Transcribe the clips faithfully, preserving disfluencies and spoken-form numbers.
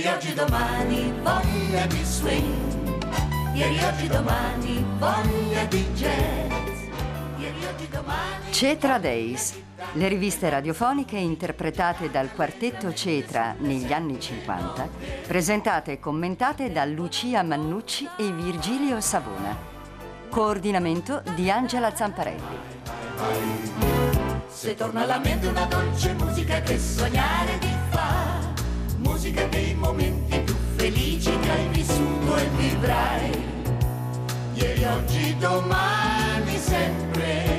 Ieri, oggi, domani, voglia di swing. Ieri, oggi, domani, voglia di jazz. Ieri, oggi, domani... Cetra Days, le riviste radiofoniche interpretate dal quartetto Cetra negli anni cinquanta, presentate e commentate da Lucia Mannucci e Virgilio Savona. Coordinamento di Angela Zamparelli. Se torna alla mente una dolce musica che sognare ti fa, musica dei momenti più felici che hai vissuto e vivrai. Ieri, oggi, domani, sempre,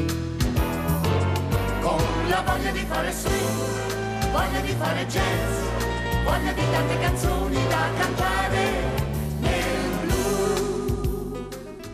con la voglia di fare swing, voglia di fare jazz, voglia di tante canzoni da cantare nel blu.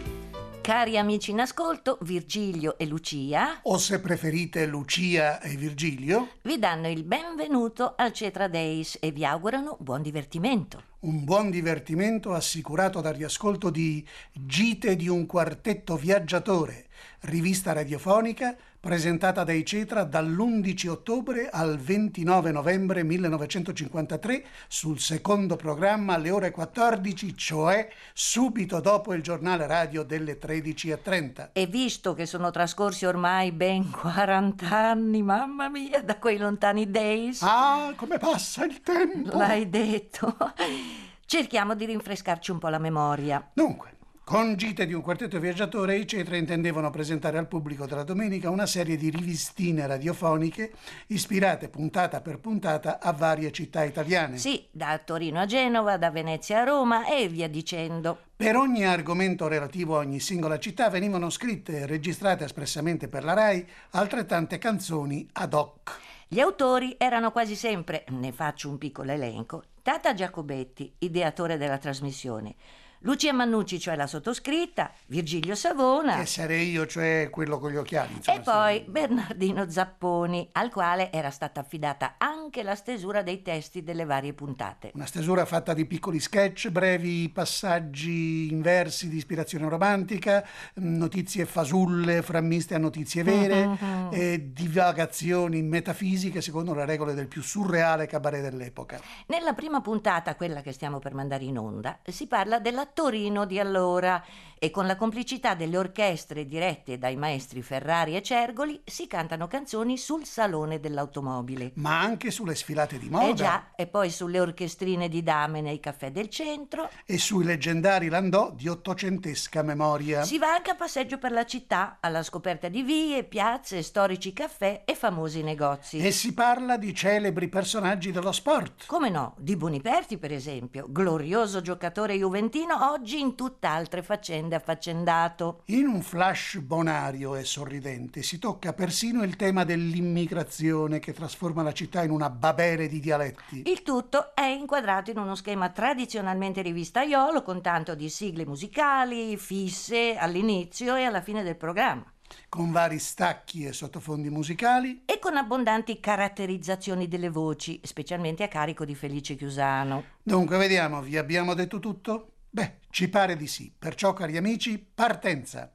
Cari amici in ascolto, Virgilio e Lucia, o se preferite Lucia e Virgilio, vi danno il benvenuto al Cetra Days e vi augurano buon divertimento. Un buon divertimento assicurato dal riascolto di Gite di un quartetto viaggiatore, rivista radiofonica presentata dai Cetra dall'undici ottobre al ventinove novembre millenovecentocinquantatré sul secondo programma alle ore quattordici, cioè subito dopo il giornale radio delle tredici e trenta. E visto che sono trascorsi ormai ben quaranta anni, mamma mia, da quei lontani days... Ah, come passa il tempo! L'hai detto. Cerchiamo di rinfrescarci un po' la memoria. Dunque, con Gite di un quartetto viaggiatore, i Cetra intendevano presentare al pubblico della domenica una serie di rivistine radiofoniche ispirate puntata per puntata a varie città italiane. Sì, da Torino a Genova, da Venezia a Roma e via dicendo. Per ogni argomento relativo a ogni singola città venivano scritte e registrate espressamente per la RAI altrettante canzoni ad hoc. Gli autori erano quasi sempre, ne faccio un piccolo elenco, Tata Giacobetti, ideatore della trasmissione, Lucia Mannucci, cioè la sottoscritta, Virgilio Savona... Che sarei io, cioè quello con gli occhiali. Insomma, e poi sì. Bernardino Zapponi, al quale era stata affidata anche la stesura dei testi delle varie puntate. Una stesura fatta di piccoli sketch, brevi passaggi in versi di ispirazione romantica, notizie fasulle frammiste a notizie vere, mm-hmm. e divagazioni metafisiche secondo le regole del più surreale cabaret dell'epoca. Nella prima puntata, quella che stiamo per mandare in onda, si parla della Torino di allora e con la complicità delle orchestre dirette dai maestri Ferrari e Cergoli si cantano canzoni sul salone dell'automobile. Ma anche sulle sfilate di moda. Eh già, e poi sulle orchestrine di dame nei caffè del centro. E sui leggendari landò di ottocentesca memoria. Si va anche a passeggio per la città, alla scoperta di vie, piazze, storici caffè e famosi negozi. E si parla di celebri personaggi dello sport. Come no, di Boniperti per esempio, glorioso giocatore juventino, oggi in tutt'altre faccende affaccendato. In un flash bonario e sorridente si tocca persino il tema dell'immigrazione che trasforma la città in una babele di dialetti. Il tutto è inquadrato in uno schema tradizionalmente rivistaiolo con tanto di sigle musicali fisse all'inizio e alla fine del programma, con vari stacchi e sottofondi musicali e con abbondanti caratterizzazioni delle voci, specialmente a carico di Felice Chiusano. Dunque, vediamo, vi abbiamo detto tutto? Beh, ci pare di sì. Perciò, cari amici, partenza!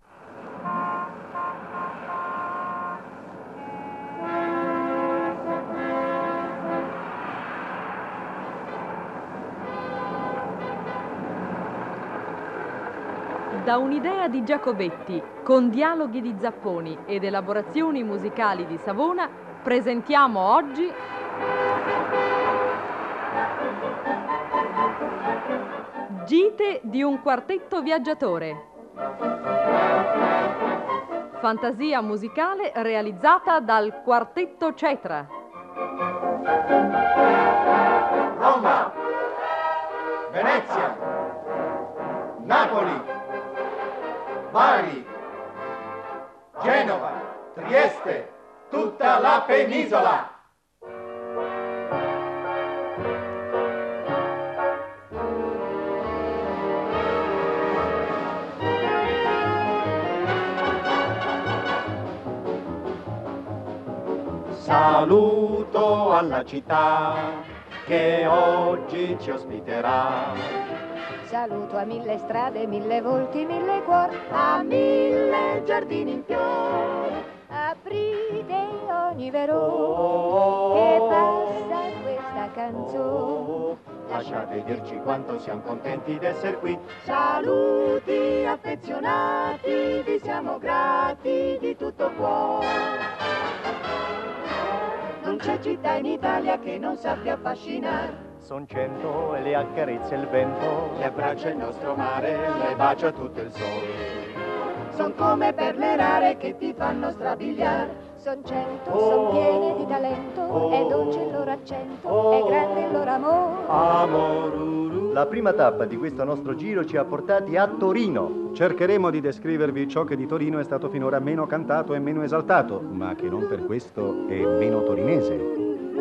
Da un'idea di Giacobetti, con dialoghi di Zapponi ed elaborazioni musicali di Savona, presentiamo oggi Gite di un quartetto viaggiatore. Fantasia musicale realizzata dal quartetto Cetra. Roma, Venezia, Napoli, Bari, Genova, Trieste, tutta la penisola. Saluto alla città che oggi ci ospiterà. Saluto a mille strade, mille volti, mille cuori, a mille giardini in fiore. Aprite ogni vero che passa questa canzone. lasciate dirci quanto siamo contenti d'essere qui. Saluti affezionati, vi siamo grati di tutto cuore. Non c'è città in Italia che non sappia affascinare. Son cento e le accarezza il vento, le abbraccia il nostro mare, le bacia tutto il sole. Son come perle rare che ti fanno strabiliare. Son cento, son piene di talento, è dolce il loro accento, è grande il loro amore. Amoruru. La prima tappa di questo nostro giro ci ha portati a Torino. Cercheremo di descrivervi ciò che di Torino è stato finora meno cantato e meno esaltato, ma che non per questo è meno torinese.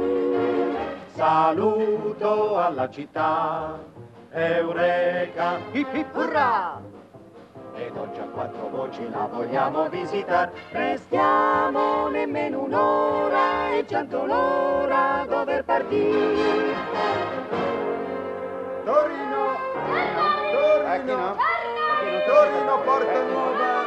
Saluto alla città, Eureka, hip hip hurrà! Ed oggi a quattro voci la vogliamo visitare. Restiamo nemmeno un'ora e giunto l'ora dover partire. Torino! Torino! Torino, Porta Nuova!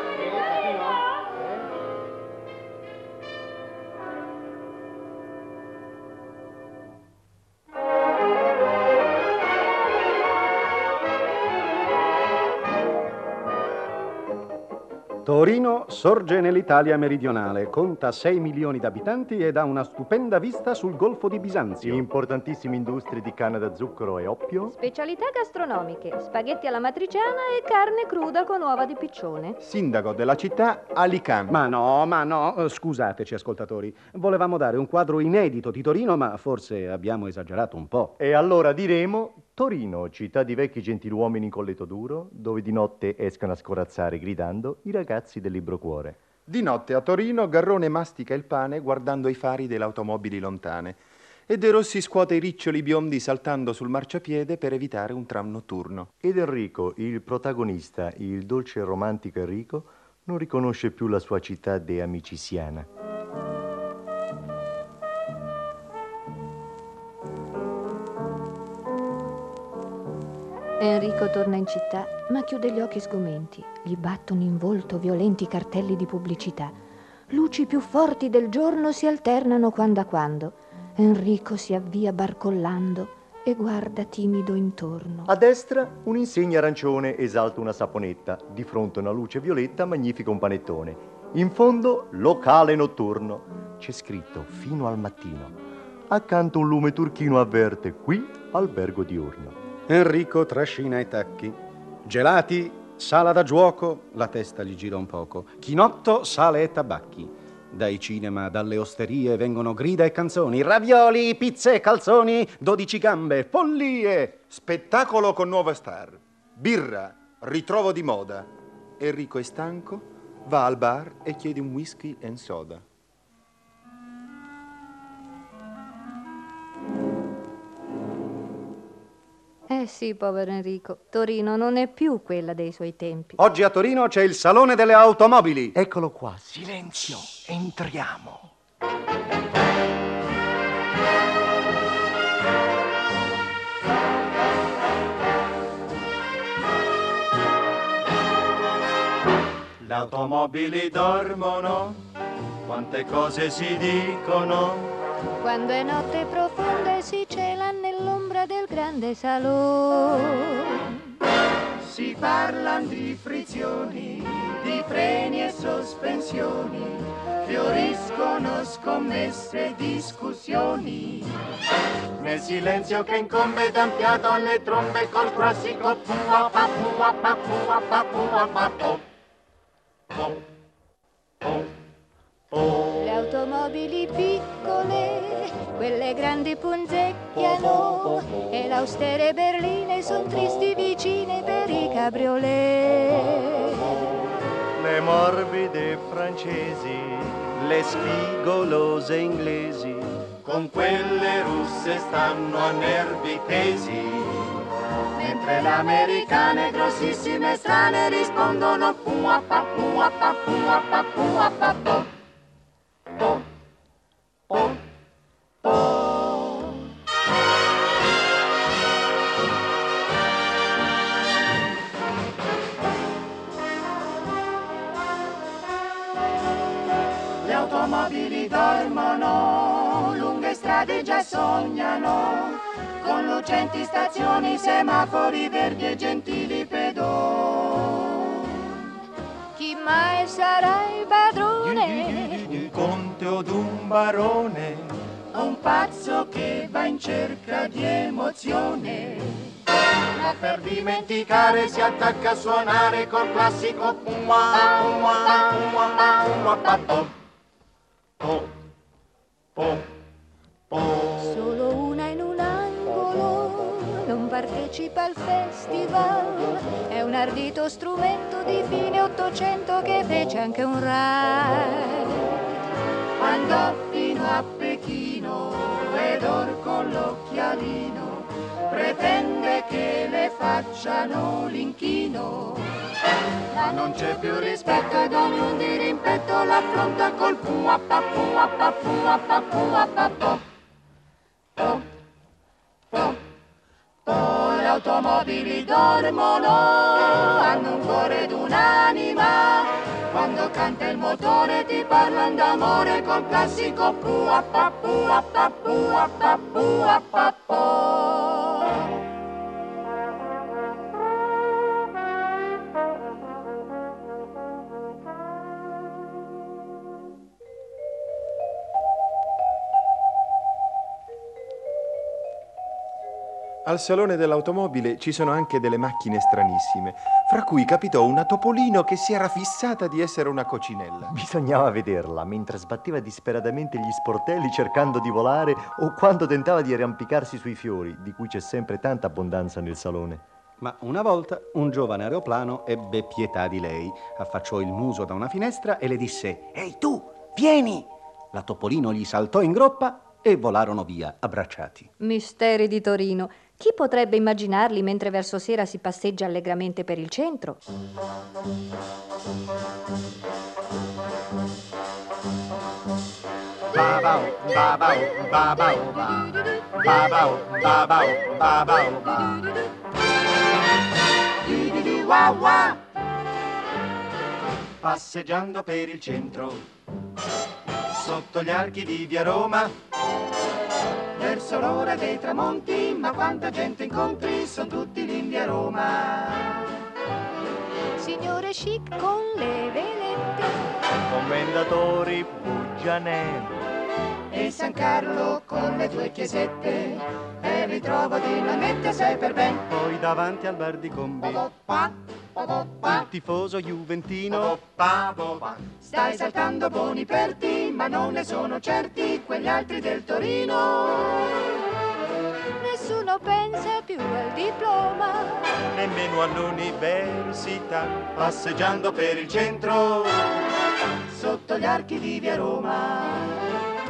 Torino sorge nell'Italia meridionale, conta sei milioni di abitanti ed ha una stupenda vista sul Golfo di Bisanzio. Importantissime industrie di canna da zucchero e oppio. Specialità gastronomiche, spaghetti alla matriciana e carne cruda con uova di piccione. Sindaco della città, Alicante. Ma no, ma no, eh, scusateci ascoltatori. Volevamo dare un quadro inedito di Torino, ma forse abbiamo esagerato un po'. E allora diremo Torino, città di vecchi gentiluomini in colletto duro, dove di notte escono a scorazzare gridando i ragazzi del libro cuore. Di notte a Torino, Garrone mastica il pane guardando i fari delle automobili lontane e De Rossi scuote i riccioli biondi saltando sul marciapiede per evitare un tram notturno. Ed Enrico, il protagonista, il dolce e romantico Enrico, non riconosce più la sua città de amicisiana. Enrico torna in città, ma chiude gli occhi sgomenti. Gli battono in volto violenti cartelli di pubblicità. Luci più forti del giorno si alternano quando a quando. Enrico si avvia barcollando e guarda timido intorno. A destra un'insegna arancione esalta una saponetta, di fronte una luce violetta magnifica un panettone. In fondo locale notturno, c'è scritto fino al mattino. Accanto un lume turchino avverte qui albergo diurno. Enrico trascina i tacchi. Gelati, sala da giuoco, la testa gli gira un poco. Chinotto, sale e tabacchi. Dai cinema, dalle osterie vengono grida e canzoni. Ravioli, pizze e calzoni, dodici gambe, follie. Spettacolo con nuova star. Birra, ritrovo di moda. Enrico è stanco, va al bar e chiede un whisky and soda. Eh sì, povero Enrico, Torino non è più quella dei suoi tempi. Oggi a Torino c'è il Salone delle Automobili. Eccolo qua, silenzio, entriamo. Le automobili dormono, quante cose si dicono. Quando è notte profonda si cela nell'ombra del grande salone. Si parlan di frizioni, di freni e sospensioni, fioriscono scommesse e discussioni. Nel silenzio che incombe d'ampiato alle trombe col classico pua pa pua pa pua pa pua pa po. Po, po, po. Le automobili piccole, quelle grandi punzecchiano, e le austere berline son tristi vicine per i cabriolet. Le morbide francesi, le spigolose inglesi, con quelle russe stanno a nervi tesi. Mentre le americane grossissime e strane rispondono pua pa pua pa pua pa pua pa po. Po, po, po. Le automobili dormono, lunghe strade già sognano, con lucenti stazioni, semafori verdi e gentili pedoni. Chi mai sarà il padrone? Un conte o d'un barone, Un pazzo che va in cerca di emozione. ma per dimenticare si attacca a suonare col classico pua, pua, pua, pua, pa, po, po, po, po. Solo una in un angolo non partecipa al festival. È un ardito strumento di fine Ottocento che fece anche un ride. Andò fino a Pechino ed or con l'occhialino pretende che le facciano l'inchino. Ma non c'è più rispetto ed ognuno di rimpetto l'affronta col pua pa pua pa pua pa pua pa po. Po, po, po. Le automobili dormono, hanno un cuore ed un'anima. Quando canta il motore ti parlano d'amore col classico pua pa pua pa pua pa pua pa po. Al salone dell'automobile ci sono anche delle macchine stranissime, fra cui capitò una Topolino che si era fissata di essere una coccinella. Bisognava vederla mentre sbatteva disperatamente gli sportelli cercando di volare o quando tentava di arrampicarsi sui fiori, di cui c'è sempre tanta abbondanza nel salone. Ma una volta un giovane aeroplano ebbe pietà di lei, affacciò il muso da una finestra e le disse: «Ehi tu, vieni!» La Topolino gli saltò in groppa e volarono via, abbracciati. Misteri di Torino. Chi potrebbe immaginarli mentre verso sera si passeggia allegramente per il centro? Babau, babau, babau, ba. Babau, babau, babau, ba. Di di di wa wa. Passeggiando per il centro, sotto gli archi di via Roma, Verso l'ora dei tramonti, ma quanta gente incontri, son tutti lì in via Roma. Signore chic con le velette, Commendatori Buggianelli, E San Carlo con le tue chiesette, e li trovo dignamente sei per ben. Poi davanti al bar di Combi, il tifoso juventino, Stai saltando buoni perti, ma non ne sono certi quegli altri del Torino. nessuno pensa più al diploma. nemmeno all'università, passeggiando per il centro, Sotto gli archi di via Roma.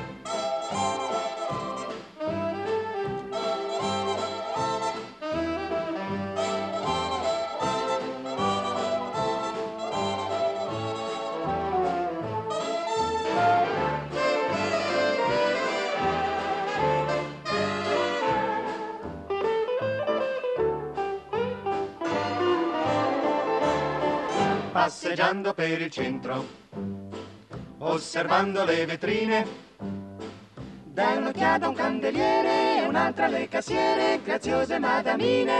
passeggiando per il centro, osservando le vetrine, Dai un'occhiata a un candeliere, un'altra alle cassiere, graziose madamine.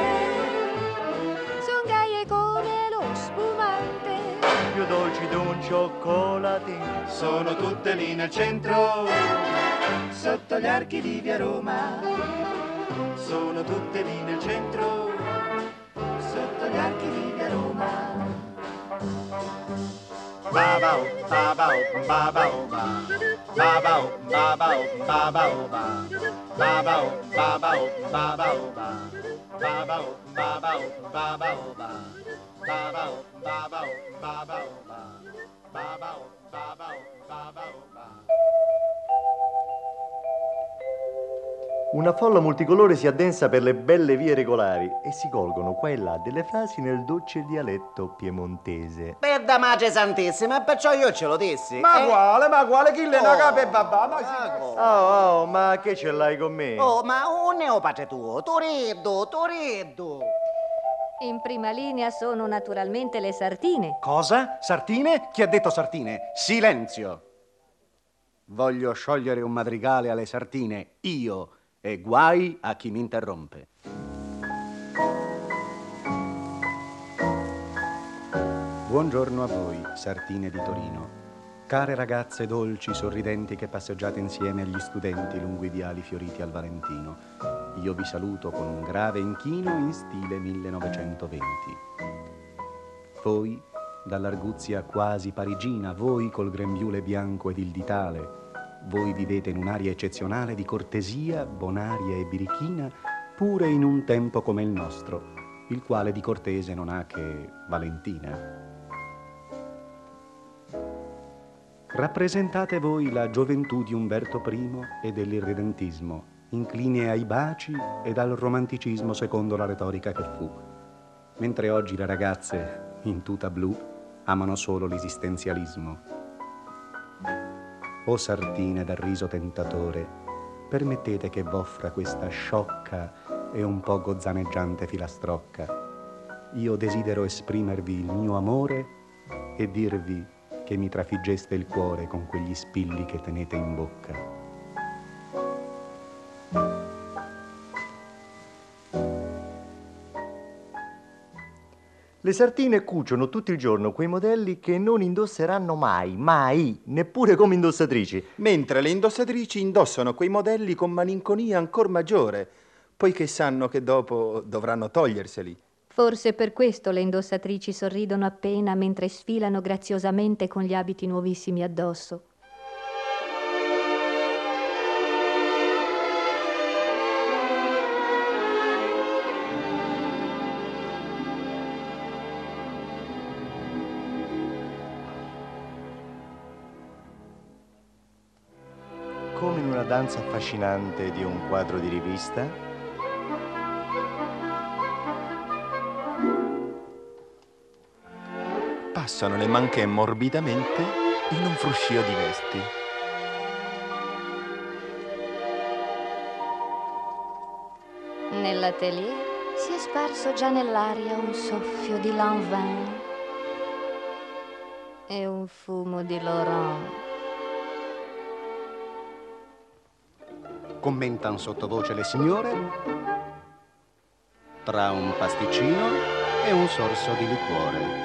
Son gaie come lo spumante, più dolci d'un cioccolatino. sono tutte lì nel centro, Sotto gli archi di via Roma. sono tutte lì nel centro, Sotto gli archi di via Roma. babau, babau, babau, ba. Babau, babau, babau, ba. Babau, babau, babau, ba. Babau, babau, babau, ba. Babau, babau, babau, ba. Babau, babau, babau, ba. Una folla multicolore si addensa per le belle vie regolari e si colgono qua e là delle frasi nel dolce dialetto piemontese. Per damace santissima, perciò io ce lo dissi. Ma eh? quale, ma quale? Chi le Oh. ne cape babà? Ma Ah, si... oh. Oh, oh, ma che ce l'hai con me? Oh, ma un neopate tuo, Toreddo, Toreddo. In prima linea sono naturalmente le sartine. Cosa? Sartine? Chi ha detto sartine? Silenzio! Voglio sciogliere un madrigale alle sartine, io, e guai a chi mi interrompe. Buongiorno a voi, sartine di Torino. Care ragazze dolci, sorridenti che passeggiate insieme agli studenti lungo i viali fioriti al Valentino. Io vi saluto con un grave inchino in stile millenovecentoventi. Voi, dall'arguzia quasi parigina, voi col grembiule bianco ed il ditale, voi vivete in un'aria eccezionale di cortesia, bonaria e birichina, pure in un tempo come il nostro, il quale di cortese non ha che Valentina. Rappresentate voi la gioventù di Umberto primo e dell'irredentismo, incline ai baci ed al romanticismo secondo la retorica che fu. Mentre oggi le ragazze, in tuta blu, amano solo l'esistenzialismo. O sartine dal riso tentatore, permettete che v'offra questa sciocca e un po' gozzaneggiante filastrocca. Io desidero esprimervi il mio amore e dirvi che mi trafiggeste il cuore con quegli spilli che tenete in bocca. Le sartine cuciono tutto il giorno quei modelli che non indosseranno mai, mai, neppure come indossatrici. Mentre le indossatrici indossano quei modelli con malinconia ancor maggiore, poiché sanno che dopo dovranno toglierseli. Forse per questo le indossatrici sorridono appena mentre sfilano graziosamente con gli abiti nuovissimi addosso. Come in una danza affascinante di un quadro di rivista, passano le manche morbidamente in un fruscio di vesti. Nell'atelier si è sparso già nell'aria un soffio di lanvin e un fumo di Laurent. Commentano sottovoce le signore tra un pasticcino e un sorso di liquore.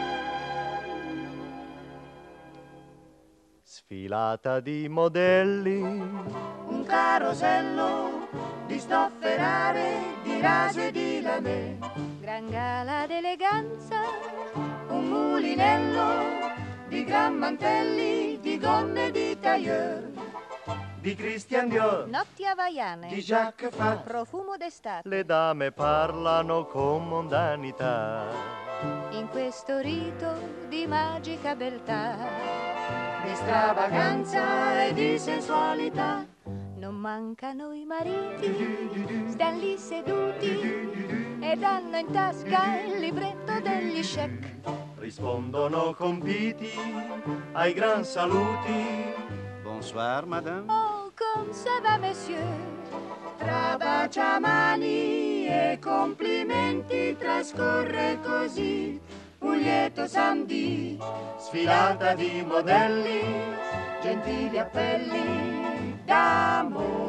Sfilata di modelli, un carosello di stoffe rare, di raso e di lamè, gran gala d'eleganza, un mulinello di gran mantelli, di gonne di tailleur, di Christian Dior, notti havaiane, di Jacques Fath, profumo d'estate. le dame parlano con mondanità. In questo rito di magica beltà, di stravaganza e di sensualità, non mancano i mariti, stan lì seduti ed hanno in tasca il libretto degli check. Rispondono compiti ai gran saluti. Bonsoir, madame. Oh, comme ça va, monsieur? Tra baciamani e complimenti trascorre così un lieto samedì, sfilata di modelli, gentili appelli d'amore.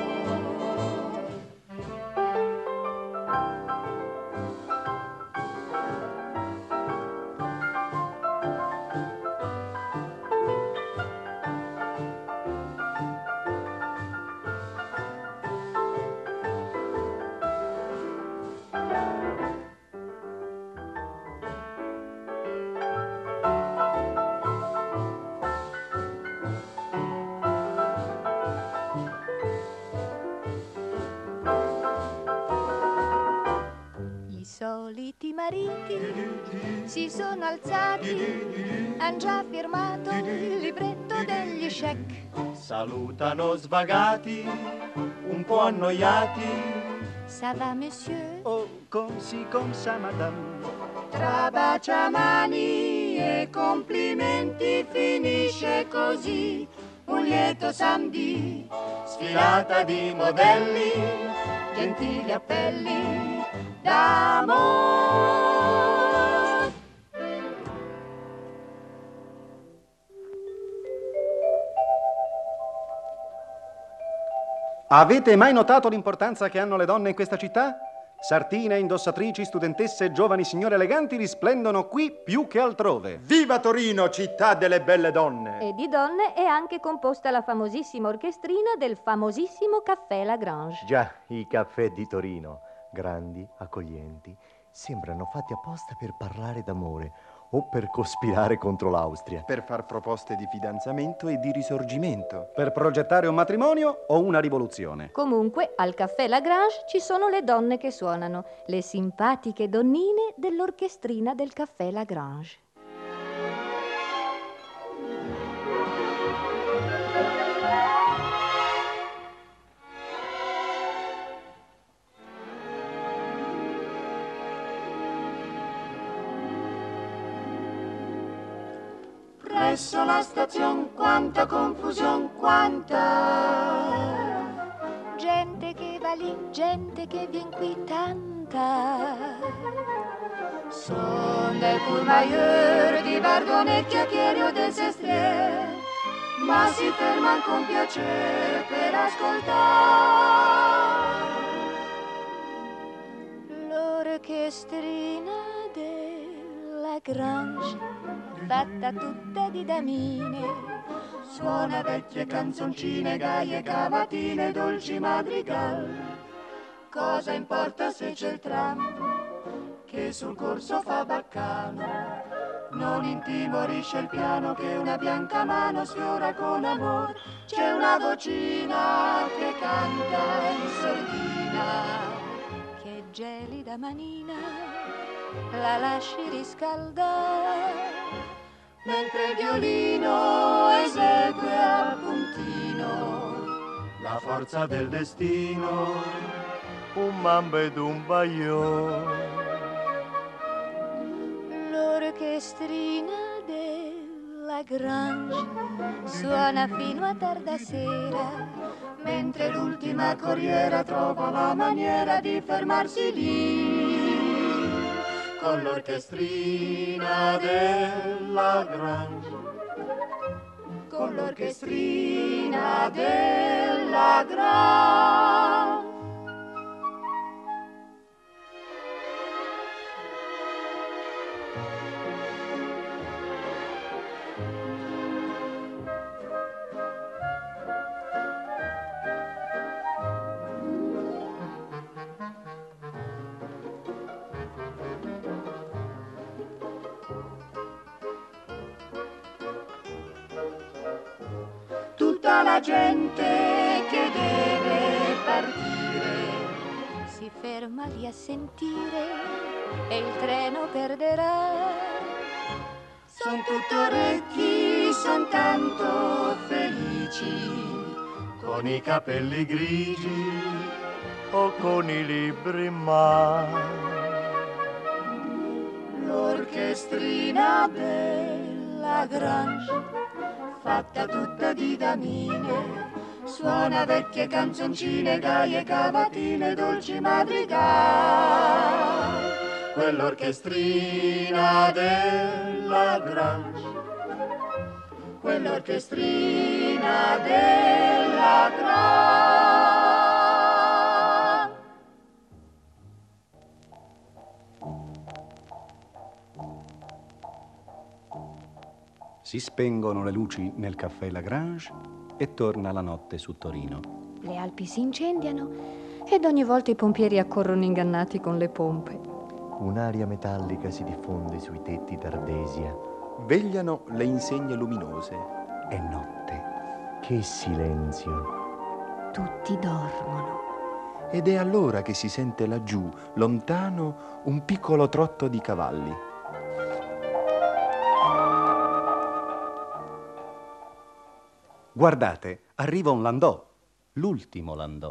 Soliti mariti si sono alzati, han già firmato il libretto degli check. Salutano svagati, un po' annoiati. Ça va, monsieur? Oh, comme si, comme ça, madame. Tra baciamani e complimenti finisce così un lieto samedì, sfilata di modelli, gentili appelli d'amore. Avete mai notato l'importanza che hanno le donne in questa città? Sartine, indossatrici, studentesse e giovani signore eleganti risplendono qui più che altrove. Viva Torino, città delle belle donne! E di donne è anche composta la famosissima orchestrina del famosissimo Caffè Lagrange. Già, i caffè di Torino, grandi, accoglienti, sembrano fatti apposta per parlare d'amore o per cospirare contro l'Austria. Per far proposte di fidanzamento e di risorgimento. Per progettare un matrimonio o una rivoluzione. Comunque, al Caffè Lagrange ci sono le donne che suonano, le simpatiche donnine dell'orchestrina del Caffè Lagrange. Presso la stazione quanta confusione, quanta gente che va lì, gente che vien qui, tanta. Son del Courmayeur di Bardone, chiacchiere o del Sestriere, ma si ferman con piacere per ascoltare l'orchestrina del Lagrange, fatta tutta di damine. Suona vecchie canzoncine, gaie cavatine, dolci madrigal. Cosa importa se c'è il tram che sul corso fa baccano? Non intimorisce il piano che una bianca mano sfiora con amor. C'è una vocina che canta in sordina, che gelida manina la lasci riscaldare, mentre il violino esegue a puntino la forza del destino, un mambo ed un bagliò. L'orchestrina del Lagrange suona fino a tarda sera, mentre l'ultima corriera trova la maniera di fermarsi lì con l'orchestrina del Lagrange, con l'orchestrina del Lagrange. Tutta la gente che deve partire si ferma lì a sentire e il treno perderà. Son tutto orecchi, son tanto felici, con i capelli grigi o con i libri in mano. L'orchestrina del Lagrange, fatta tutta di damine, suona vecchie canzoncine, gaie cavatine, dolci madrigal. Quell'orchestrina del Lagrange, quell'orchestrina del Lagrange. Si spengono le luci nel Caffè Lagrange e torna la notte su Torino. Le Alpi si incendiano ed ogni volta i pompieri accorrono ingannati con le pompe. Un'aria metallica si diffonde sui tetti d'Ardesia. Vegliano le insegne luminose. È notte. Che silenzio. Tutti dormono. Ed è allora che si sente laggiù, lontano, un piccolo trotto di cavalli. Guardate, arriva un landò, l'ultimo landò.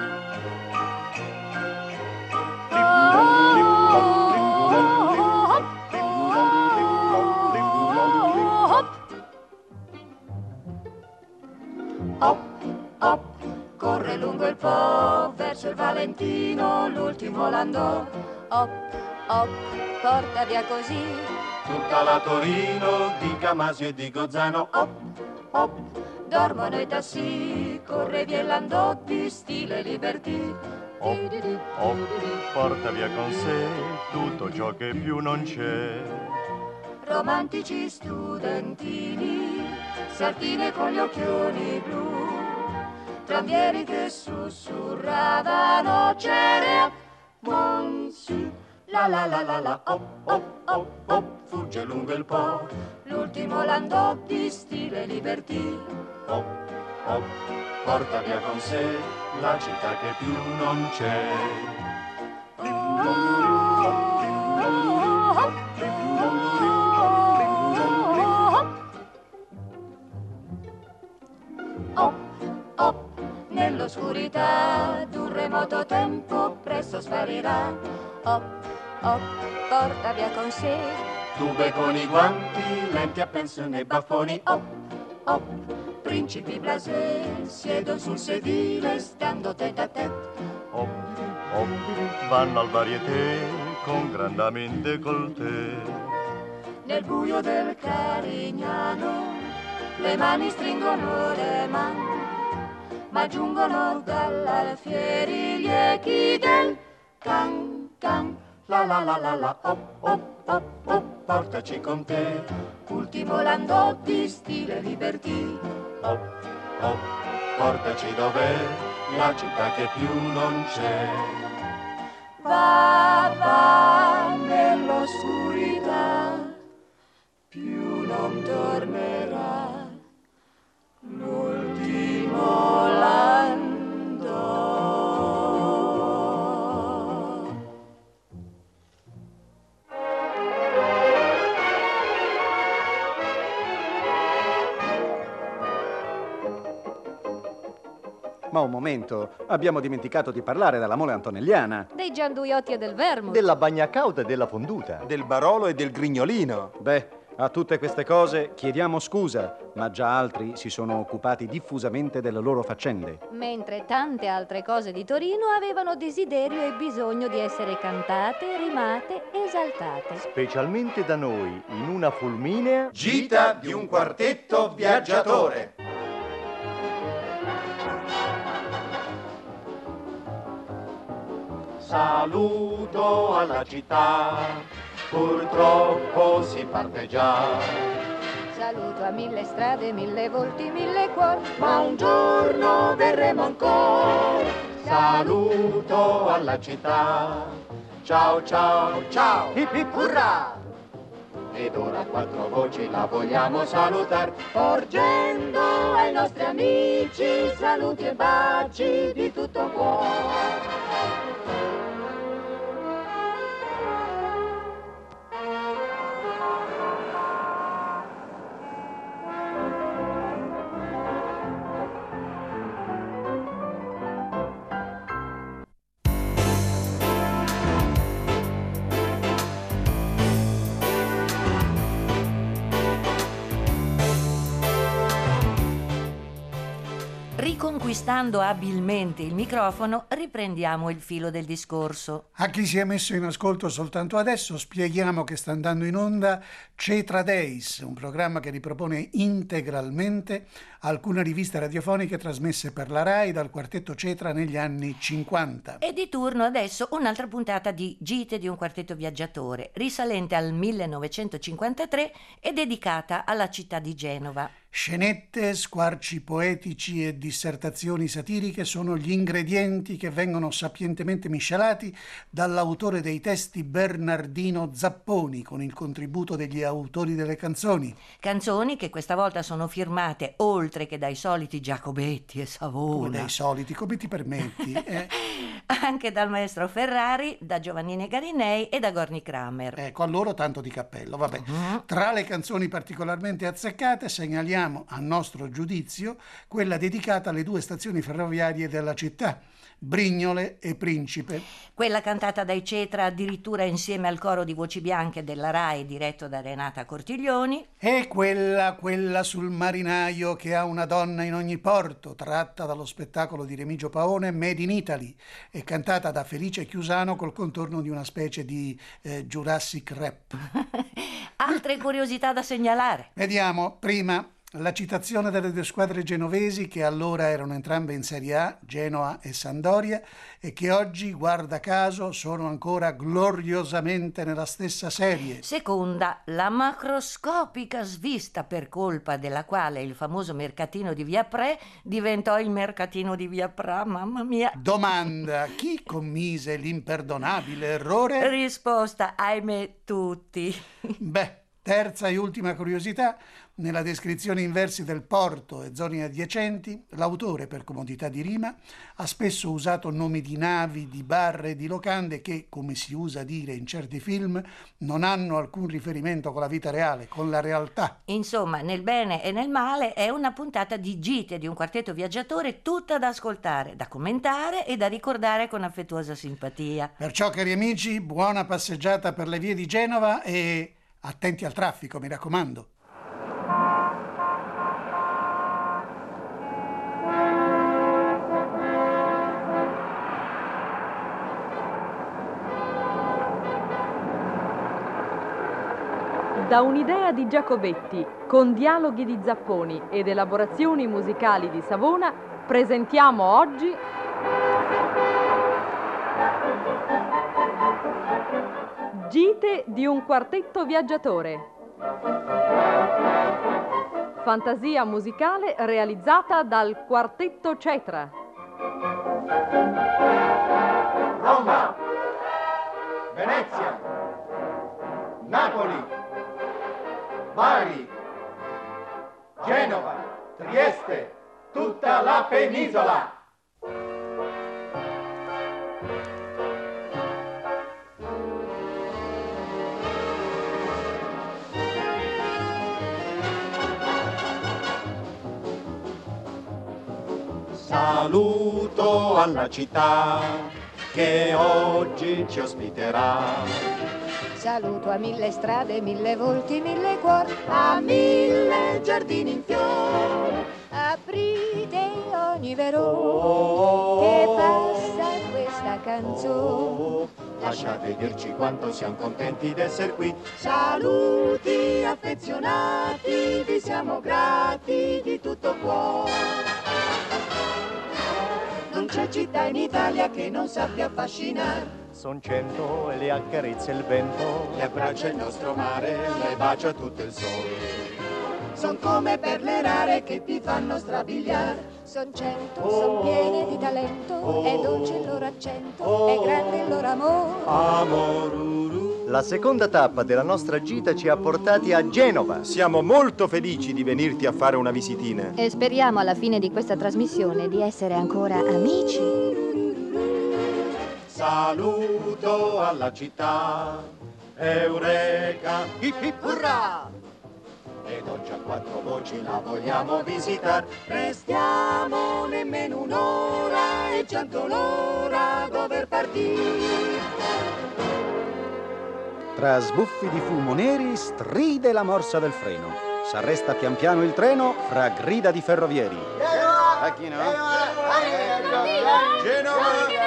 Hop, hop, corre lungo il Po verso il Valentino, l'ultimo landò. Hop, hop, porta via così tutta la Torino di Camasio e di Gozzano. Hop, hop, dormono i tassi, corre via il landò di stile Liberty. Oh, oh, porta via con sé tutto ciò che più non c'è. Romantici studentini, sardine con gli occhioni blu, tranvieri che sussurravano cerea, monsi, la la la la la, oh oh oh oh, fugge lungo il Po, l'ultimo landò di stile Liberty. Oh, oh, porta via con sé la città che più non c'è. Oh, oh, nell'oscurità d'un remoto tempo presto sparirà. Oh, oh, porta via con sé Tube con i guanti, lenti a pensione e baffoni. Oh, oh, principi blasé siedono sul sedile stando tête a tête. Oh, oh, vanno al varieté con grandamente col tè. Nel buio del Carignano le mani stringono le mani, ma giungono dall'Alfieri gli echi del can can. La la la la la, oh oh oh oh, portaci con te. Ultimo landò di stile Liberty. Oh oh, portaci dov'è la città che più non c'è. Va, va nell'oscurità, più non tornerà l'ultimo landò. Ma un momento, abbiamo dimenticato di parlare della mole antonelliana. Dei gianduiotti e del vermouth. Della bagna cauda e della fonduta. Del Barolo e del Grignolino. Beh, a tutte queste cose chiediamo scusa, ma già altri si sono occupati diffusamente delle loro faccende. Mentre tante altre cose di Torino avevano desiderio e bisogno di essere cantate, rimate, esaltate. Specialmente da noi, in una fulminea Gita di un quartetto viaggiatore. Saluto alla città, purtroppo si parte già. Saluto a mille strade, mille volti, mille cuori, Ma un giorno verremo ancora. Saluto alla città, ciao ciao ciao, hip hip hurra! Ed ora quattro voci la vogliamo salutare, porgendo ai nostri amici saluti e baci di tutto cuore. Riconquistando abilmente il microfono, riprendiamo il filo del discorso. A chi si è messo in ascolto soltanto adesso, spieghiamo che sta andando in onda Cetra Days, un programma che ripropone integralmente alcune riviste radiofoniche trasmesse per la RAI dal quartetto Cetra negli anni cinquanta. E di turno adesso un'altra puntata di Gite di un quartetto viaggiatore, risalente al millenovecentocinquantatré e dedicata alla città di Genova. Scenette, squarci poetici e dissertazioni satiriche sono gli ingredienti che vengono sapientemente miscelati dall'autore dei testi Bernardino Zapponi, con il contributo degli autori delle canzoni. Canzoni che questa volta sono firmate, oltre che dai soliti Giacobetti e Savona. Come dai soliti, come ti permetti? Eh? Anche dal maestro Ferrari, da Giovannini Garinei e da Gorni Kramer. Ecco, a loro tanto di cappello, vabbè. Uh-huh. Tra le canzoni particolarmente azzeccate segnaliamo, a nostro giudizio, quella dedicata alle due stazioni ferroviarie della città, Brignole e Principe. Quella cantata dai Cetra addirittura insieme al coro di voci bianche della RAI diretto da Renata Cortiglioni. E quella, quella sul marinaio che ha una donna in ogni porto, tratta dallo spettacolo di Remigio Paone Made in Italy e cantata da Felice Chiusano col contorno di una specie di eh, Jurassic rap. Altre curiosità da segnalare. Vediamo, prima La citazione delle due squadre genovesi che allora erano entrambe in Serie A, Genoa e Sampdoria, e che oggi, guarda caso, sono ancora gloriosamente nella stessa serie. Seconda, la macroscopica svista per colpa della quale il famoso mercatino di Via Pre diventò il mercatino di Via Pra, mamma mia. Domanda: chi commise l'imperdonabile errore? Risposta: ahimè, tutti. Beh, terza e ultima curiosità. Nella descrizione in versi del porto e zone adiacenti, l'autore, per comodità di rima, ha spesso usato nomi di navi, di bar e di locande che, come si usa dire in certi film, non hanno alcun riferimento con la vita reale, con la realtà. Insomma, nel bene e nel male è una puntata di Gite di un quartetto viaggiatore tutta da ascoltare, da commentare e da ricordare con affettuosa simpatia. Perciò, cari amici, buona passeggiata per le vie di Genova e attenti al traffico, mi raccomando. Da un'idea di Giacobetti, con dialoghi di Zapponi ed elaborazioni musicali di Savona, presentiamo oggi Gite di un quartetto viaggiatore. Fantasia musicale realizzata dal Quartetto Cetra. Roma, Venezia, Napoli, Bari, Genova, Trieste, tutta la penisola. Saluto alla città che oggi ci ospiterà. Saluto a mille strade, mille volti, mille cuori, a mille giardini in fiore. Aprite ogni vero che passa questa canzone. Lasciate dirci quanto siamo contenti d'essere qui. Saluti affezionati, vi siamo grati di tutto cuore. Non c'è città in Italia che non sappia affascinare. Son cento e le accarezza il vento, le abbraccia il nostro mare, le bacia tutto il sole. Son come perle rare che ti fanno strabiliare. Son cento, son piene di talento, è dolce il loro accento, è grande il loro amore. Amoruru. La seconda tappa della nostra gita ci ha portati a Genova. Siamo molto felici di venirti a fare una visitina. E speriamo alla fine di questa trasmissione di essere ancora amici. Saluto alla città, Eureka, hip hip hurra! Ed oggi a quattro voci la vogliamo visitare. Restiamo nemmeno un'ora e cento l'ora dover partire. Tra sbuffi di fumo neri stride la morsa del freno. S'arresta pian piano il treno fra grida di ferrovieri. A chi no? Genova!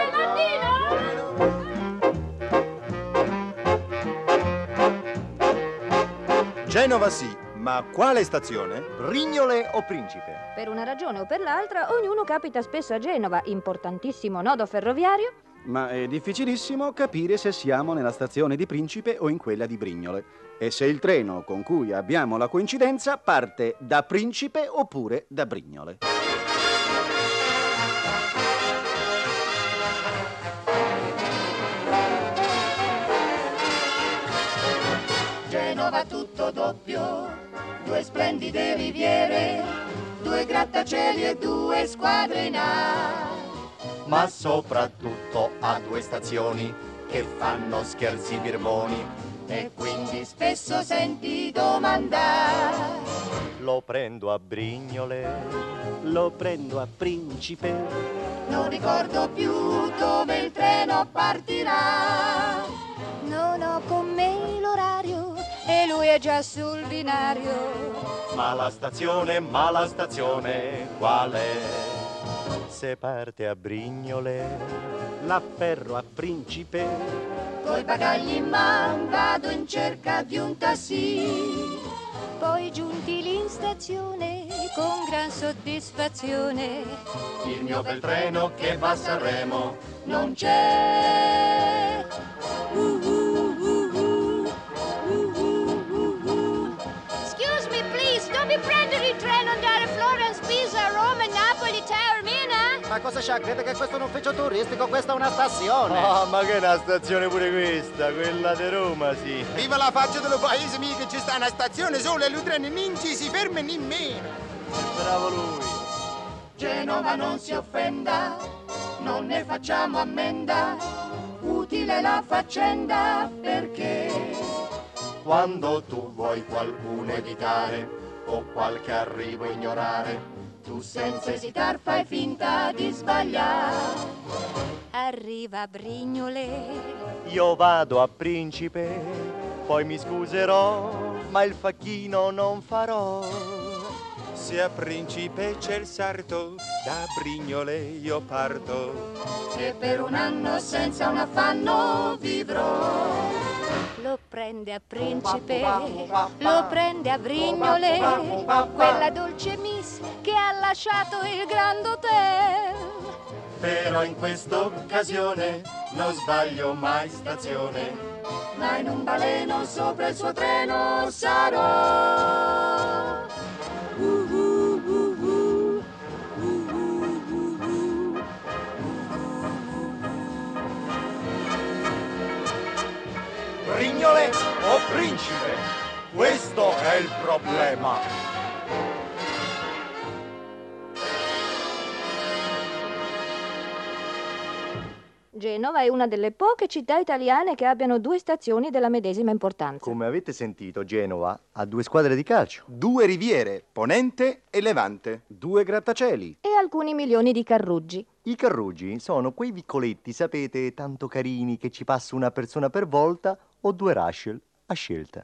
Genova sì, ma quale stazione? Brignole o Principe? Per una ragione o per l'altra, ognuno capita spesso a Genova, importantissimo nodo ferroviario. Ma è difficilissimo capire se siamo nella stazione di Principe o in quella di Brignole. E se il treno con cui abbiamo la coincidenza parte da Principe oppure da Brignole. Genova tutto doppio, due splendide riviere, due grattacieli e due squadre in A. Ma soprattutto ha due stazioni che fanno scherzi birboni. E quindi spesso senti domandare: Lo prendo a Brignole, lo prendo a Principe. Non ricordo più dove il treno partirà. Non ho con me l'orario e lui è già sul binario. Ma la stazione, ma la stazione, qual è? Se parte a Brignole, L'afferro a Principe. coi bagagli in man vado in cerca di un taxi. Poi giunti lì in stazione con gran soddisfazione il mio bel treno che va a Sanremo non c'è. Uh, uh, uh, uh, uh, uh, uh, uh. Excuse me please, dove prendere il treno andare a Florence, Pisa, Roma, Napoli, Taormina? Ma cosa c'ha? Crede che questo è un ufficio turistico? Questa è una stazione. Ah, ma che è una stazione pure questa, quella di Roma, sì. Viva la faccia dello paese mio che ci sta una stazione sola e lui treno non ci si ferma nemmeno. Bravo lui. Genova non si offenda, non ne facciamo ammenda, utile la faccenda perché quando tu vuoi qualcuno evitare o qualche arrivo ignorare, tu senza esitar fai finta di sbagliare. Arriva Brignole, io vado a Principe, poi mi scuserò, ma il facchino non farò. Se a Principe c'è il sarto, da Brignole io parto. E per un anno senza un affanno vivrò. Lo prende a Principe, lo prende a Brignole, quella dolce miss che ha lasciato il Grand Hotel. Però in questa occasione non sbaglio mai stazione, ma in un baleno sopra il suo treno sarò. Uh, uh, uh, uh. Uh, uh, uh, uh. Brignole o Principe? Questo è il problema. Genova è una delle poche città italiane che abbiano due stazioni della medesima importanza. Come avete sentito, Genova ha due squadre di calcio, due riviere, Ponente e Levante, due grattacieli e alcuni milioni di carruggi. I carruggi sono quei vicoletti, sapete, tanto carini che ci passa una persona per volta o due Rachel a scelta.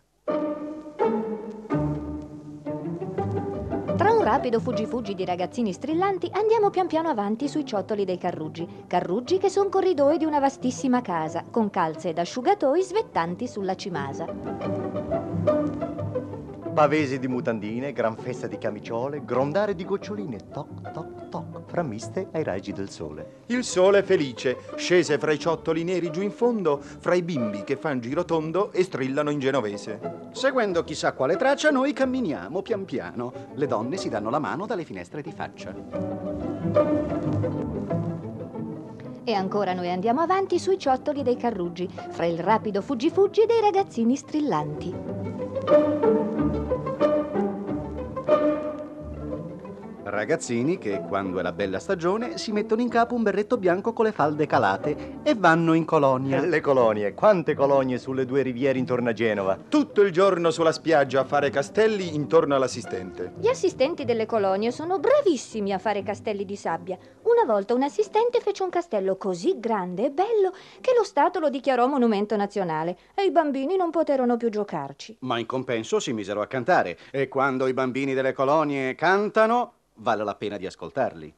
Tra un rapido fuggi-fuggi di ragazzini strillanti andiamo pian piano avanti sui ciottoli dei carruggi. Carruggi che sono corridoi di una vastissima casa, con calze ed asciugatoi svettanti sulla cimasa. Pavesi di mutandine, gran festa di camiciole, grondare di goccioline, toc toc toc, frammiste ai raggi del sole. Il sole felice scese fra i ciottoli neri giù in fondo, fra i bimbi che fan giro tondo e strillano in genovese. Seguendo chissà quale traccia noi camminiamo pian piano. Le donne si danno la mano dalle finestre di faccia. E ancora noi andiamo avanti sui ciottoli dei carruggi, fra il rapido fuggi-fuggi dei ragazzini strillanti. Ragazzini che, quando è la bella stagione, si mettono in capo un berretto bianco con le falde calate e vanno in colonia. Le colonie, quante colonie sulle due riviere intorno a Genova? Tutto il giorno sulla spiaggia a fare castelli intorno all'assistente. Gli assistenti delle colonie sono bravissimi a fare castelli di sabbia. Una volta un assistente fece un castello così grande e bello che lo Stato lo dichiarò monumento nazionale e i bambini non poterono più giocarci. Ma in compenso si misero a cantare e quando i bambini delle colonie cantano, vale la pena di ascoltarli.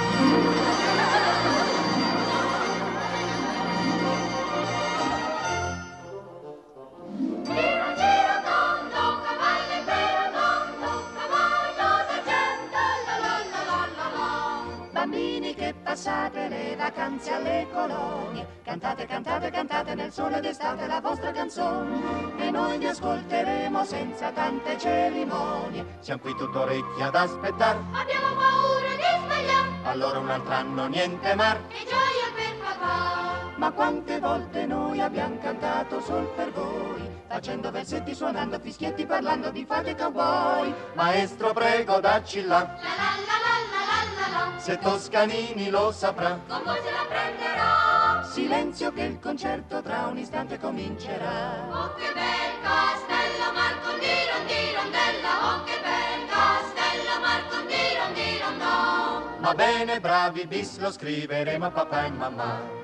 Bambini che passate le vacanze alle colonie, cantate, cantate, cantate nel sole d'estate la vostra canzone e noi vi ascolteremo senza tante cerimonie. Siamo qui tutto orecchi ad aspettare, Abbiamo paura di sbagliare, allora un altro anno niente mar. che gioia per papà. Ma quante volte noi abbiamo cantato sol per voi, facendo versetti, suonando fischietti, parlando di fate e cowboy. Maestro prego dacci là, La la la la la la la, se Toscanini lo saprà. con voi se la prenderò. Silenzio che il concerto tra un istante comincerà. Oh che bel castello Marco di rondi rondella, oh che bel castello Marco di rondi rondò. Va bene, bravi, bis lo scriveremo a papà e mamma.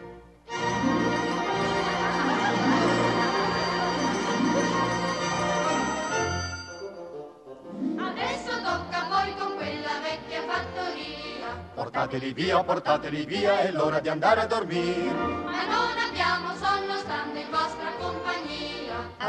Adesso tocca a voi con quella vecchia fattoria. Portateli via, portateli via, è l'ora di andare a dormire. Ma non abbiamo sonno stando il vostro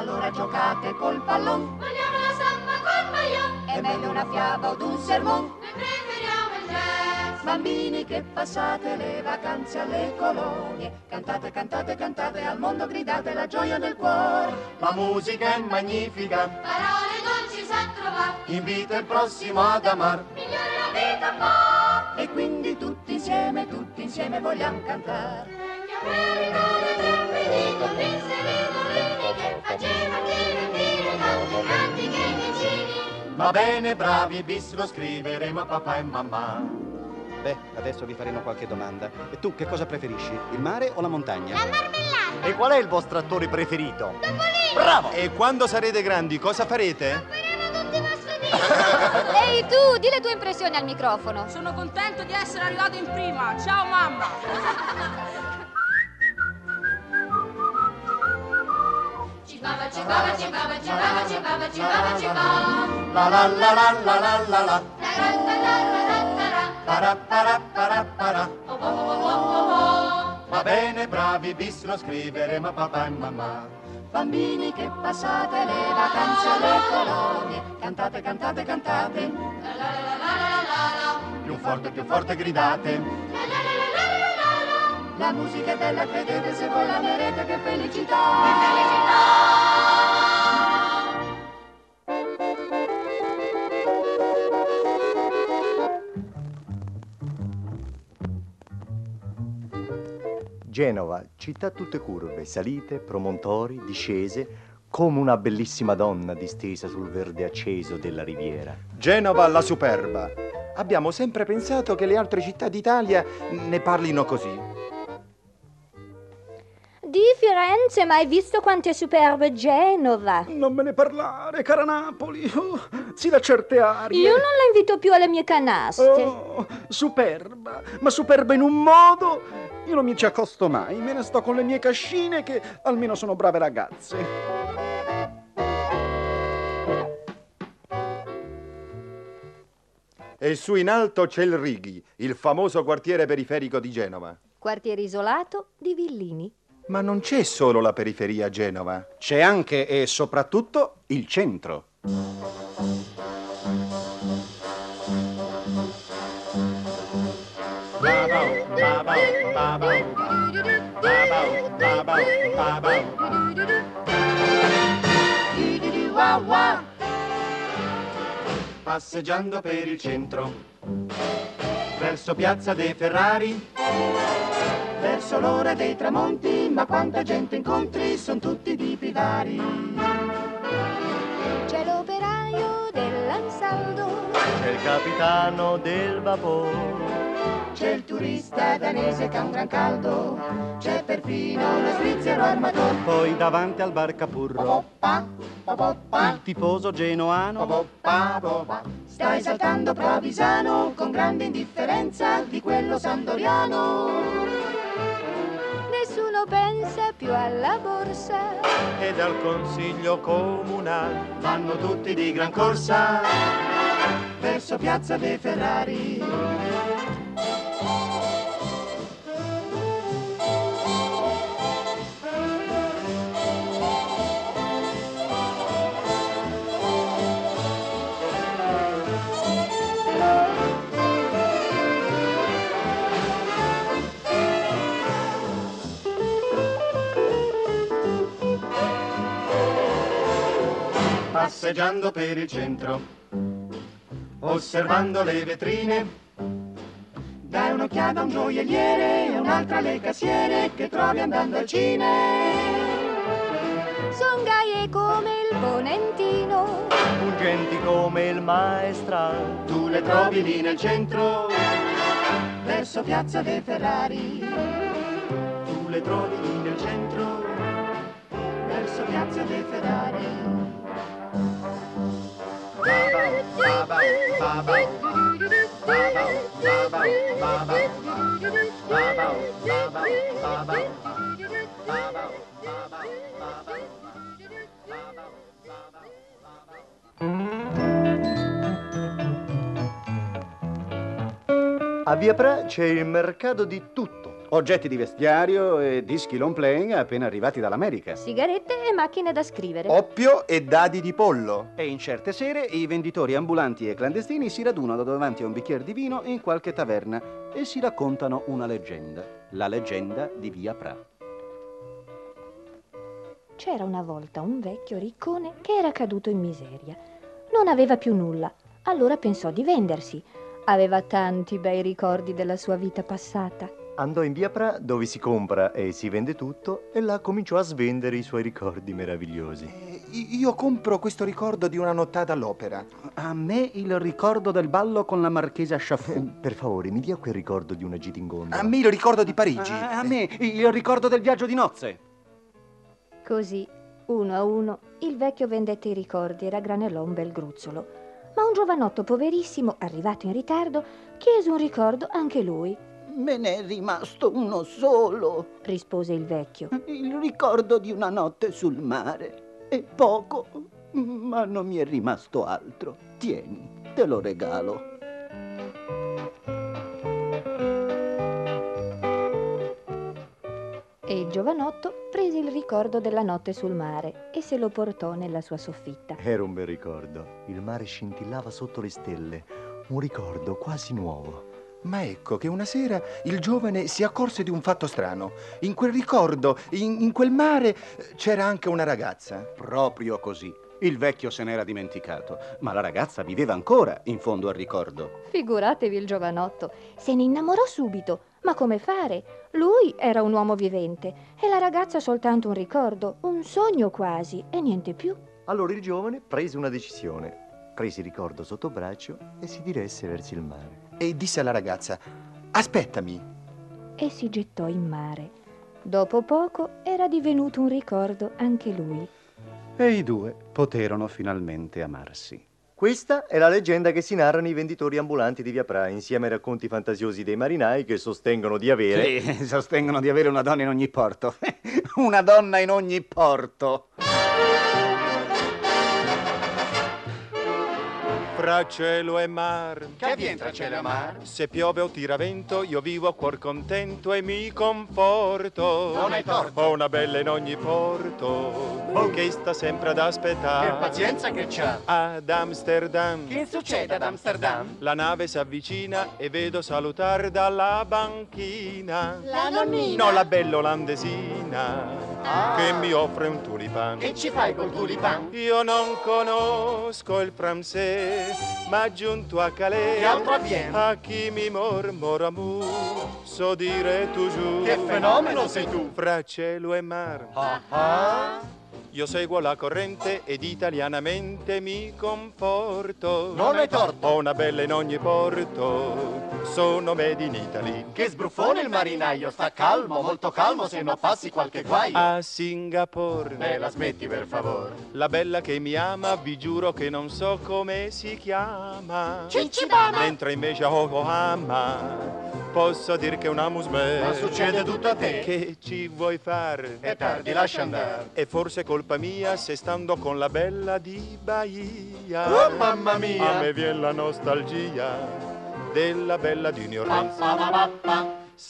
allora giocate col pallon. Vogliamo la samba col maillot. È meglio una fiaba o un sermon. Noi preferiamo il jazz. Bambini che passate le vacanze alle colonie, cantate, cantate, cantate, al mondo gridate la gioia del cuore. La musica è magnifica, Parole dolci sa trovare, invita il prossimo ad amar. migliore la vita fa. E quindi tutti insieme, tutti insieme vogliamo cantare. Va bene, bravi, bis lo scriveremo a papà e mamma. Beh, adesso vi faremo qualche domanda. E tu che cosa preferisci? Il mare o la montagna? La marmellata. E qual è il vostro attore preferito? Topolino. Bravo! E quando sarete grandi cosa farete? Tutti i nostri amici. Ehi tu, di le tue impressioni al microfono. Sono contento di essere arrivato in prima. Ciao mamma. Cibaba, cibaba, cibaba, cibaba, cibaba, cibaba, cibaba. La la la la la la la la. La la la la la la la la. Para para para para. Oh, oh, oh, oh, oh. Va bene, bravi, bis lo scriveremo a papà e mamma. Bambini che passate le vacanze alle colonie, cantate, cantate, cantate. La la la la la la la. Più forte, più forte gridate. La la la la la la la la. La musica è bella, credete, se voi l'amerete, che felicità. Che felicità. Genova, città tutte curve, salite, promontori, discese, come una bellissima donna distesa sul verde acceso della riviera. Genova la superba. Abbiamo sempre pensato che le altre città d'Italia ne parlino così. Di Firenze, ma hai visto quanto è superba Genova? Non me ne parlare, cara Napoli. Oh, si dà certe arie. Io non la invito più alle mie canaste. Oh, superba, ma superba in un modo. Io non mi ci accosto mai, me ne sto con le mie cascine che almeno sono brave ragazze. E su in alto c'è il Righi, il famoso quartiere periferico di Genova. Quartiere isolato di villini. Ma non c'è solo la periferia a Genova. C'è anche e soprattutto il centro. Passeggiando per il centro, verso Piazza dei Ferrari, Verso l'ora dei tramonti, ma quanta gente incontri, son tutti tipi vari. C'è l'operaio dell'ansaldo, C'è il capitano del vapore, c'è il turista danese che ha un gran caldo, c'è perfino lo svizzero armatore. Poi davanti al bar Capurro, il tifoso genoano. Sta esaltando Provisano con grande indifferenza di quello sandoriano. Nessuno pensa più alla borsa e dal consiglio comunale vanno tutti di gran corsa verso Piazza dei Ferrari. Passeggiando per il centro, osservando le vetrine, dai un'occhiata a un gioielliere e un'altra alle cassiere che trovi andando al cine. Son gaie come il Ponentino, pungenti come il maestral. Tu le trovi lì nel centro, verso Piazza dei Ferrari. Tu le trovi lì nel centro, verso Piazza dei Ferrari. A Via Pra c'è il mercato di tutto, oggetti di vestiario e dischi long playing appena arrivati dall'America. Sigarette e macchine da scrivere. Oppio e dadi di pollo. E in certe sere i venditori ambulanti e clandestini si radunano davanti a un bicchiere di vino in qualche taverna e si raccontano una leggenda. La leggenda di Via Pra. C'era una volta un vecchio riccone che era caduto in miseria. Non aveva più nulla. Allora pensò di vendersi. Aveva tanti bei ricordi della sua vita passata. Andò in Via Pra, dove si compra e si vende tutto, e là cominciò a svendere i suoi ricordi meravigliosi. Eh, io compro questo ricordo di una nottata all'opera. A me il ricordo del ballo con la marchesa Chaffou. Per favore, mi dia quel ricordo di una gita in gondola. A me il ricordo di Parigi. A, a me il ricordo del viaggio di nozze. Così, uno a uno, il vecchio vendette i ricordi e raggranellò un bel gruzzolo. Ma un giovanotto poverissimo, arrivato in ritardo, chiese un ricordo anche lui. Me ne è rimasto uno solo, rispose il vecchio. Il ricordo di una notte sul mare. È poco, ma non mi è rimasto altro. Tieni, te lo regalo. E il giovanotto prese il ricordo della notte sul mare e se lo portò nella sua soffitta. Era un bel ricordo. Il mare scintillava sotto le stelle. Un ricordo quasi nuovo. Ma ecco che una sera il giovane si accorse di un fatto strano. In quel ricordo, in, in quel mare, c'era anche una ragazza. Proprio così. Il vecchio se n'era dimenticato, ma la ragazza viveva ancora in fondo al ricordo. Figuratevi il giovanotto. Se ne innamorò subito. Ma come fare? Lui era un uomo vivente e la ragazza soltanto un ricordo, un sogno quasi e niente più. Allora il giovane prese una decisione. Prese il ricordo sotto braccio e si diresse verso il mare. E disse alla ragazza: aspettami. E si gettò in mare. Dopo poco era divenuto un ricordo anche lui. E i due poterono finalmente amarsi. Questa è la leggenda che si narrano i venditori ambulanti di Via Pra, insieme ai racconti fantasiosi dei marinai che sostengono di avere... Sì, sostengono di avere una donna in ogni porto. Una donna in ogni porto. Fra cielo e mar. Che avviene tra cielo e mar? Se piove o tira vento, io vivo a cuor contento e mi conforto. Non hai torto. Ho una bella in ogni porto, Oh. che sta sempre ad aspettare. Che pazienza che c'ha. Ad Amsterdam. Che succede ad Amsterdam? La nave si avvicina e vedo salutare dalla banchina La nonnina? No, la bella olandesina, Ah. che mi offre un tulipan. Che ci fai col tulipan? Io non conosco il francese, ma giunto a Calais, Che altro avviene? a chi mi mormora mu, so dire toujours. Che fenomeno sei tu? Fra cielo e mar. Ah ah. Io seguo la corrente ed italianamente mi comporto. Non hai torto. Ho una bella in ogni porto, sono made in Italy. Che sbruffone il marinaio, sta calmo, molto calmo, se no passi qualche guaio. A Singapore. Eh, la smetti per favore. La bella che mi ama, vi giuro che non so come si chiama. Cincibama. Mentre invece a Yokohama posso dir che è un amusement. Ma succede tutto a te. Che ci vuoi fare? È tardi, lascia andare. E forse è colpa mia se stando con la bella di Bahia. Oh, mamma mia. A me viene la nostalgia della bella di New Orleans. Pa, pa, pa, pa.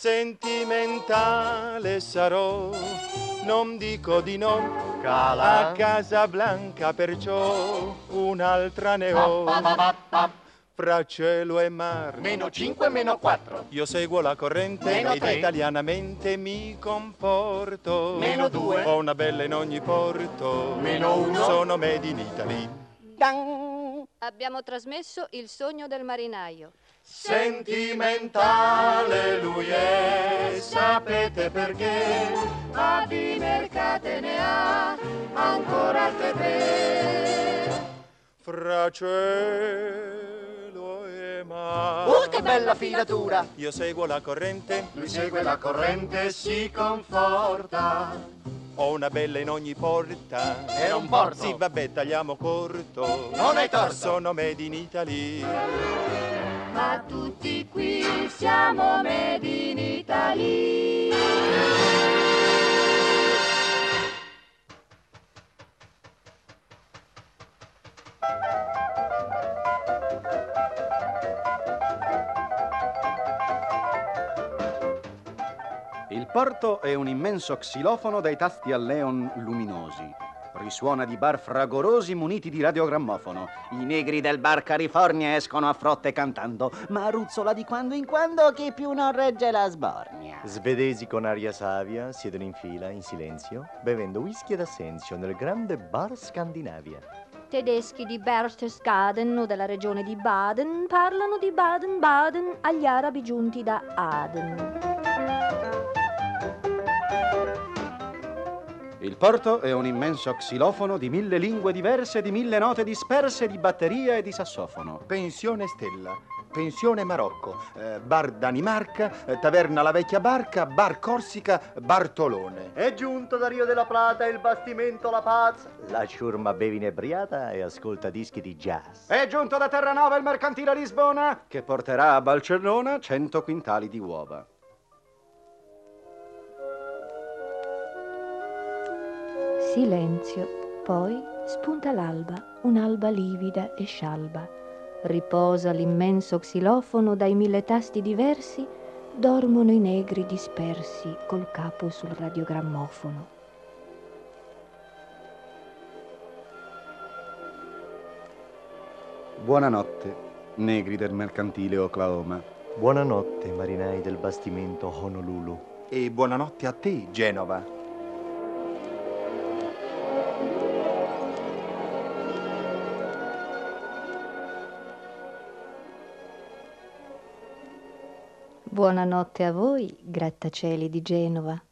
Sentimentale sarò, non dico di no. Cala. A Casablanca perciò un'altra ne ho. Pa, pa, pa, pa. Fra cielo e mar. Meno cinque, meno quattro. Io seguo la corrente Meno ed tre. italianamente mi comporto. Meno due. Ho una bella in ogni porto. Meno uno. Sono made in Italy. Abbiamo trasmesso Il sogno del marinaio. Sentimentale lui è, sapete perché? A di mercate ne ha ancora altre tre. Fra cielo e mar. Uh, che bella filatura! Io seguo la corrente. Lui segue la corrente e si conforta. Ho una bella in ogni porta. È un porto. Sì, vabbè, tagliamo corto. Non hai torto. Sono made in Italy. Ma tutti qui siamo made in Italy. porto è un immenso xilofono dai tasti a leon luminosi. Risuona di bar fragorosi muniti di radiogrammofono. I negri del bar California escono a frotte cantando, ma ruzzola di quando in quando chi più non regge la sbornia. Svedesi con aria savia siedono in fila, in silenzio, bevendo whisky ed assenzio nel grande bar Scandinavia. Tedeschi di Berchtesgaden o della regione di Baden parlano di Baden-Baden agli arabi giunti da Aden. Il porto è un immenso xilofono di mille lingue diverse, di mille note disperse, di batteria e di sassofono. Pensione Stella, pensione Marocco, eh, bar Danimarca, eh, taverna La Vecchia Barca, bar Corsica, Bartolone. È giunto da Rio della Plata il bastimento La Paz. La ciurma bevi inebriata e ascolta dischi di jazz. È giunto da Terranova il mercantile Lisbona, che porterà a Barcellona cento quintali di uova. Silenzio, poi spunta l'alba, un'alba livida e scialba. Riposa l'immenso xilofono dai mille tasti diversi, dormono i negri dispersi col capo sul radiogrammofono. Buonanotte, negri del mercantile Oklahoma. Buonanotte, marinai del bastimento Honolulu. E buonanotte a te, Genova. Buonanotte a voi, grattacieli di Genova.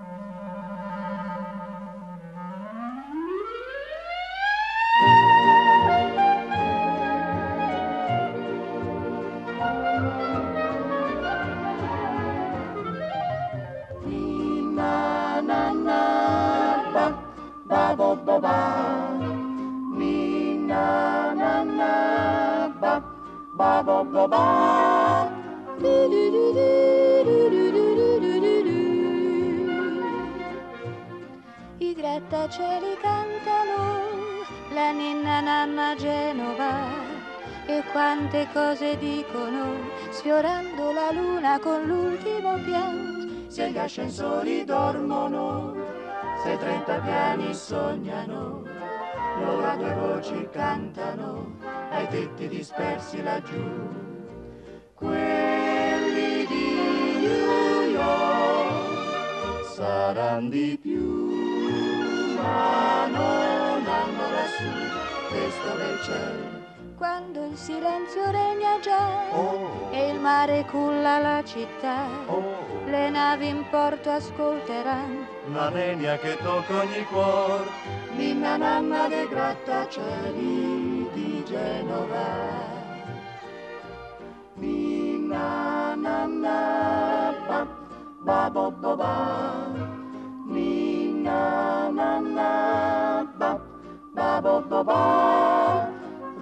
Na na na ba ba bo bo ba. Ni na na na ba ba bo bo ba. I grattacieli cantano la ninna nanna Genova e quante cose dicono sfiorando la luna con l'ultimo piano. Se gli ascensori dormono, se trenta piani sognano, loro a due voci cantano ai tetti dispersi laggiù. Quelli di New York saranno di più, ma non hanno lassù questo bel cielo. Quando il silenzio regna già oh. e il mare culla la città, oh. le navi in porto ascolteranno la nenia che tocca ogni cuor, ninna nanna dei grattacieli di Genova. Ninna nanna ba ba bo bo ba. Ninna nanna ba ba bo bo ba.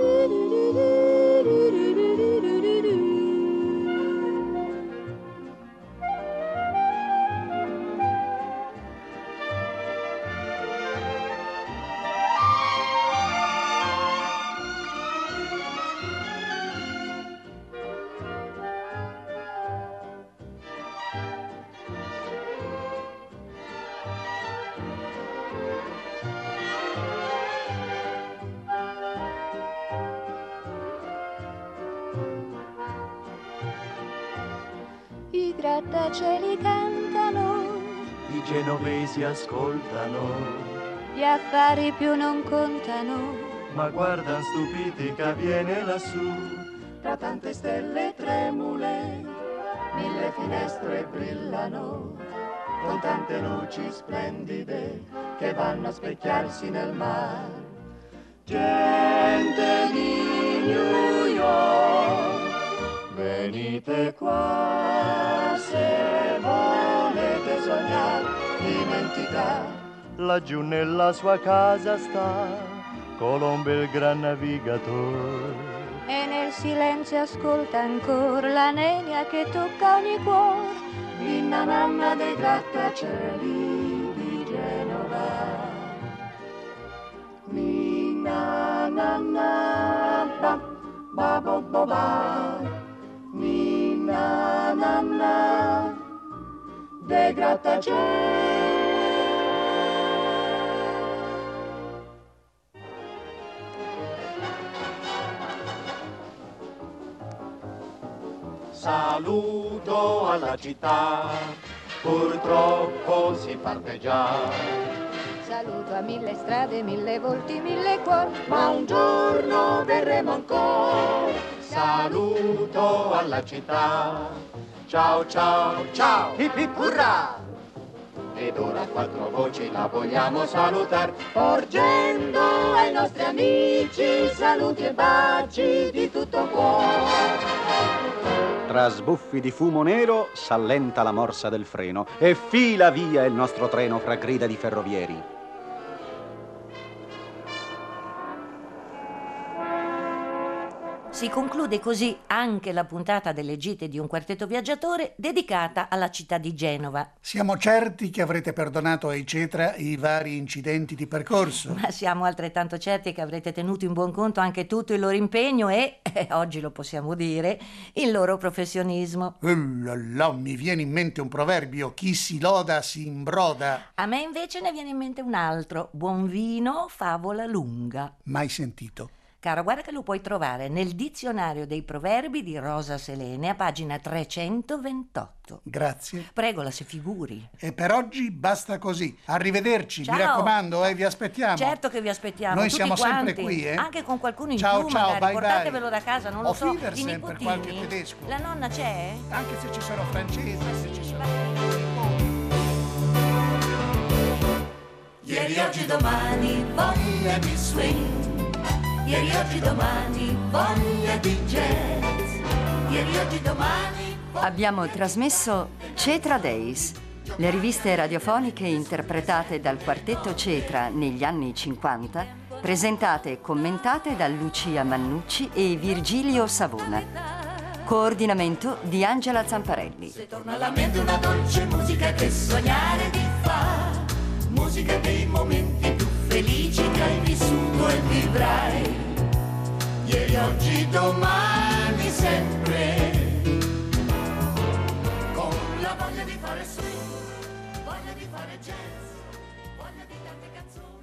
I grattacieli cantano, I genovesi ascoltano, gli affari più non contano, ma guardan stupiti che avviene lassù. Tra tante stelle tremule, mille finestre brillano, con tante luci splendide che vanno a specchiarsi nel mare. Gente di New York, venite qua se volete sognare, dimenticare. Laggiù nella sua casa sta Colombo il gran navigatore. E nel silenzio ascolta ancora la nenia che tocca ogni cuore. Ninna nanna dei grattacieli di Genova. Ninna nanna ba ba bo bo ba. Ninna nanna dei grattacieli. Saluto alla città, purtroppo si parte già. Saluto a mille strade, mille volti, mille cuori, ma un giorno verremo ancora. Saluto alla città, ciao ciao ciao, hip hip urrà! Ed ora quattro voci la vogliamo salutare, porgendo ai nostri amici saluti e baci di tutto cuore. Tra sbuffi di fumo nero s'allenta la morsa del freno e fila via il nostro treno fra grida di ferrovieri. Si conclude così anche la puntata delle gite di un quartetto viaggiatore dedicata alla città di Genova. Siamo certi che avrete perdonato ai Cetra i vari incidenti di percorso. Ma siamo altrettanto certi che avrete tenuto in buon conto anche tutto il loro impegno e, eh, oggi lo possiamo dire, il loro professionismo. Oh là là, mi viene in mente un proverbio: chi si loda si imbroda. A me invece ne viene in mente un altro: buon vino, favola lunga. Mai sentito. Caro, guarda che lo puoi trovare nel dizionario dei proverbi di Rosa Selene a pagina trecentoventotto. Grazie. Prego, la si figuri. E per oggi basta così. Arrivederci, Ciao. mi raccomando, eh, vi aspettiamo. Certo che vi aspettiamo. Noi tutti siamo quanti, sempre qui, eh. Anche con qualcuno in ciao, più, ciao, magari. bye Portatevelo bye. da casa, non lo O so. Fiedersen I per nipotini. qualche tedesco. La nonna c'è? Anche se ci sono francesi, se ci sono... Ieri, oggi, domani, voglia di swing. Ieri, oggi, domani, voglia di jazz. Ieri, oggi, domani... Abbiamo trasmesso Cetra Days, le riviste radiofoniche interpretate dal quartetto Cetra negli anni cinquanta, presentate e commentate da Lucia Mannucci e Virgilio Savona. Coordinamento di Angela Zamparelli. Se torna alla mente una dolce musica che sognare ti fa, musica dei momenti più felici che hai vissuto e vivrai. Ieri, oggi, domani, sempre, con la voglia di fare swing, voglia di fare jazz, voglia di tante canzoni.